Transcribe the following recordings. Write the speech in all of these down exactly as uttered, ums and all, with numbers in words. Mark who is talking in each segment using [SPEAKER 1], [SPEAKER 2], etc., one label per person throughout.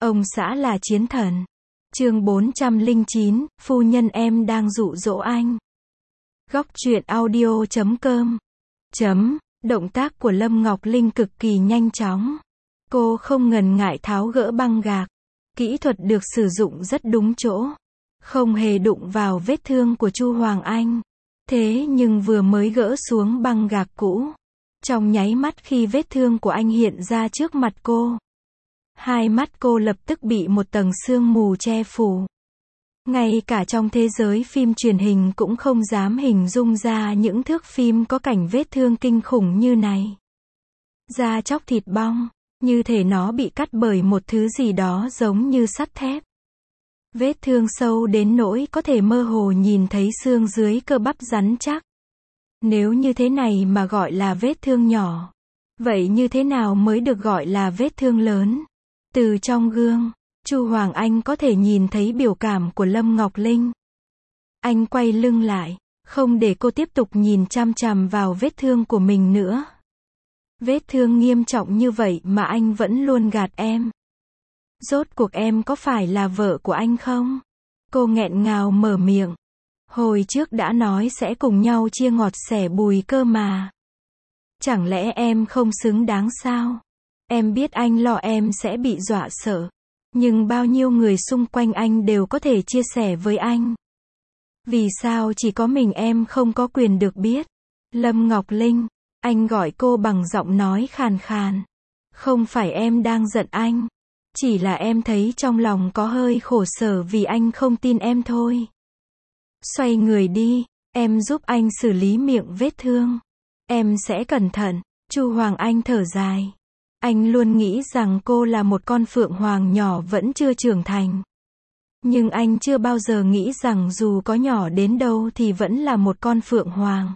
[SPEAKER 1] Ông xã là chiến thần. Chương bốn trăm lẻ chín, phu nhân em đang dụ dỗ anh. Góc truyện audio chấm com. Chấm, động tác của Lâm Ngọc Linh cực kỳ nhanh chóng. Cô không ngần ngại tháo gỡ băng gạc. Kỹ thuật được sử dụng rất đúng chỗ. Không hề đụng vào vết thương của Chu Hoàng Anh. Thế nhưng vừa mới gỡ xuống băng gạc cũ. Trong nháy mắt khi vết thương của anh hiện ra trước mặt cô. Hai mắt cô lập tức bị một tầng sương mù che phủ. Ngay cả trong thế giới phim truyền hình cũng không dám hình dung ra những thước phim có cảnh vết thương kinh khủng như này. Da chóc thịt bong, như thể nó bị cắt bởi một thứ gì đó giống như sắt thép. Vết thương sâu đến nỗi có thể mơ hồ nhìn thấy xương dưới cơ bắp rắn chắc. Nếu như thế này mà gọi là vết thương nhỏ, vậy như thế nào mới được gọi là vết thương lớn? Từ trong gương, Chu Hoàng Anh có thể nhìn thấy biểu cảm của Lâm Ngọc Linh. Anh quay lưng lại, không để cô tiếp tục nhìn chằm chằm vào vết thương của mình nữa. Vết thương nghiêm trọng như vậy mà anh vẫn luôn gạt em. Rốt cuộc em có phải là vợ của anh không? Cô nghẹn ngào mở miệng. Hồi trước đã nói sẽ cùng nhau chia ngọt sẻ bùi cơ mà. Chẳng lẽ em không xứng đáng sao? Em biết anh lo em sẽ bị dọa sợ. Nhưng bao nhiêu người xung quanh anh đều có thể chia sẻ với anh. Vì sao chỉ có mình em không có quyền được biết? Lâm Ngọc Linh, anh gọi cô bằng giọng nói khàn khàn. Không phải em đang giận anh. Chỉ là em thấy trong lòng có hơi khổ sở vì anh không tin em thôi. Xoay người đi, em giúp anh xử lý miệng vết thương. Em sẽ cẩn thận. Chu Hoàng Anh thở dài. Anh luôn nghĩ rằng cô là một con phượng hoàng nhỏ vẫn chưa trưởng thành. Nhưng anh chưa bao giờ nghĩ rằng dù có nhỏ đến đâu thì vẫn là một con phượng hoàng.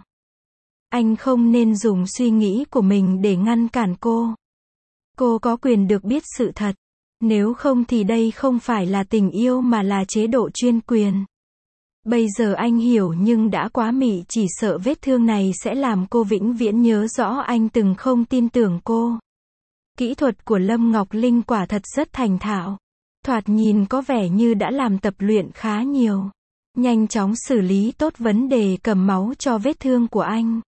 [SPEAKER 1] Anh không nên dùng suy nghĩ của mình để ngăn cản cô. Cô có quyền được biết sự thật. Nếu không thì đây không phải là tình yêu mà là chế độ chuyên quyền. Bây giờ anh hiểu nhưng đã quá mị, chỉ sợ vết thương này sẽ làm cô vĩnh viễn nhớ rõ anh từng không tin tưởng cô. Kỹ thuật của Lâm Ngọc Linh quả thật rất thành thạo. Thoạt nhìn có vẻ như đã làm tập luyện khá nhiều. Nhanh chóng xử lý tốt vấn đề cầm máu cho vết thương của anh.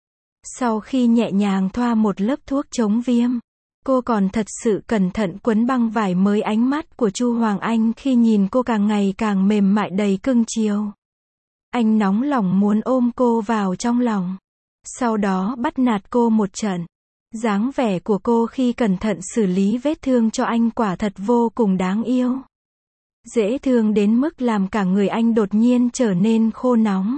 [SPEAKER 1] Sau khi nhẹ nhàng thoa một lớp thuốc chống viêm, cô còn thật sự cẩn thận quấn băng vải mới. Ánh mắt của Chu Hoàng Anh khi nhìn cô càng ngày càng mềm mại đầy cưng chiều. Anh nóng lòng muốn ôm cô vào trong lòng. Sau đó bắt nạt cô một trận. Dáng vẻ của cô khi cẩn thận xử lý vết thương cho anh quả thật vô cùng đáng yêu. Dễ thương đến mức làm cả người anh đột nhiên trở nên khô nóng.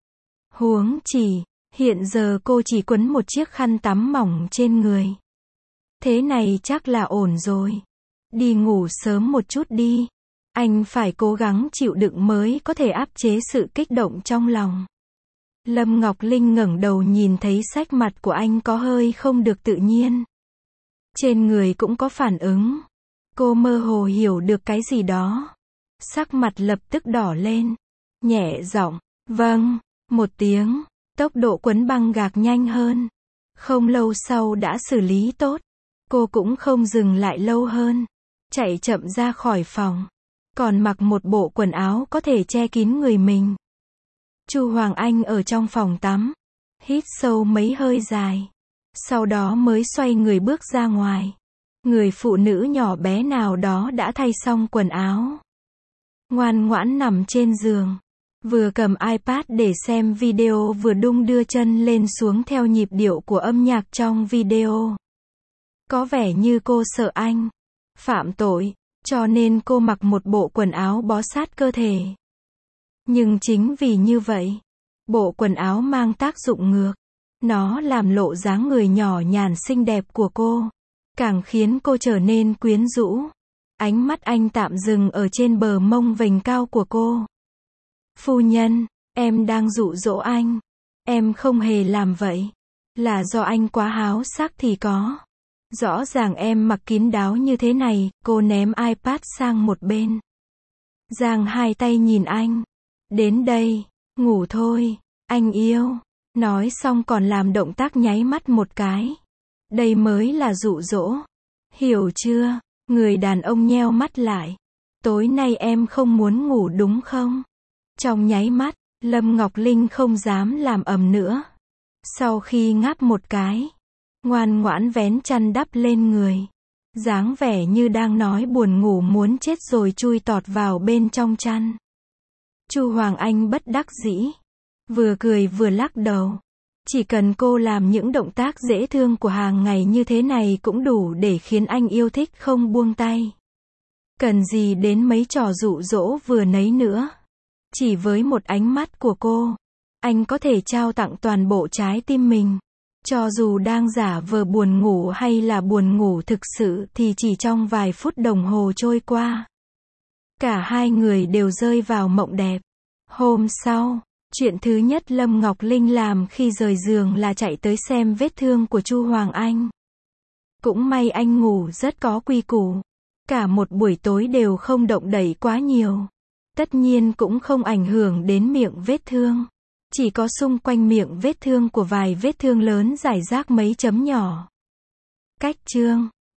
[SPEAKER 1] Huống chỉ, hiện giờ cô chỉ quấn một chiếc khăn tắm mỏng trên người. Thế này chắc là ổn rồi. Đi ngủ sớm một chút đi. Anh phải cố gắng chịu đựng mới có thể áp chế sự kích động trong lòng. Lâm Ngọc Linh ngẩng đầu nhìn thấy sắc mặt của anh có hơi không được tự nhiên. Trên người cũng có phản ứng. Cô mơ hồ hiểu được cái gì đó. Sắc mặt lập tức đỏ lên. Nhẹ giọng, vâng, một tiếng. Tốc độ quấn băng gạc nhanh hơn. Không lâu sau đã xử lý tốt. Cô cũng không dừng lại lâu hơn. Chạy chậm ra khỏi phòng. Còn mặc một bộ quần áo có thể che kín người mình. Chu Hoàng Anh ở trong phòng tắm. Hít sâu mấy hơi dài. Sau đó mới xoay người bước ra ngoài. Người phụ nữ nhỏ bé nào đó đã thay xong quần áo. Ngoan ngoãn nằm trên giường. Vừa cầm iPad để xem video vừa đung đưa chân lên xuống theo nhịp điệu của âm nhạc trong video. Có vẻ như cô sợ anh phạm tội, cho nên cô mặc một bộ quần áo bó sát cơ thể. Nhưng chính vì như vậy, bộ quần áo mang tác dụng ngược. Nó làm lộ dáng người nhỏ nhàn xinh đẹp của cô, càng khiến cô trở nên quyến rũ. Ánh mắt anh tạm dừng ở trên bờ mông vành cao của cô. Phu nhân, em đang dụ dỗ anh. Em không hề làm vậy. Là do anh quá háo sắc thì có. Rõ ràng em mặc kín đáo như thế này. Cô ném iPad sang một bên. Giang hai tay nhìn anh. Đến đây, ngủ thôi, anh yêu. Nói xong còn làm động tác nháy mắt một cái. Đây mới là dụ dỗ. Hiểu chưa? Người đàn ông nheo mắt lại. Tối nay em không muốn ngủ đúng không? Trong nháy mắt, Lâm Ngọc Linh không dám làm ầm nữa. Sau khi ngáp một cái, ngoan ngoãn vén chăn đắp lên người. Dáng vẻ như đang nói buồn ngủ muốn chết rồi chui tọt vào bên trong chăn. Chu Hoàng Anh bất đắc dĩ. Vừa cười vừa lắc đầu. Chỉ cần cô làm những động tác dễ thương của hàng ngày như thế này cũng đủ để khiến anh yêu thích không buông tay. Cần gì đến mấy trò dụ dỗ vừa nấy nữa. Chỉ với một ánh mắt của cô, anh có thể trao tặng toàn bộ trái tim mình. Cho dù đang giả vờ buồn ngủ hay là buồn ngủ thực sự thì chỉ trong vài phút đồng hồ trôi qua, cả hai người đều rơi vào mộng đẹp. Hôm sau, chuyện thứ nhất Lâm Ngọc Linh làm khi rời giường là chạy tới xem vết thương của Chu Hoàng Anh. Cũng may anh ngủ rất có quy củ. Cả một buổi tối đều không động đậy quá nhiều. Tất nhiên cũng không ảnh hưởng đến miệng vết thương. Chỉ có xung quanh miệng vết thương của vài vết thương lớn rải rác mấy chấm nhỏ. Cách chương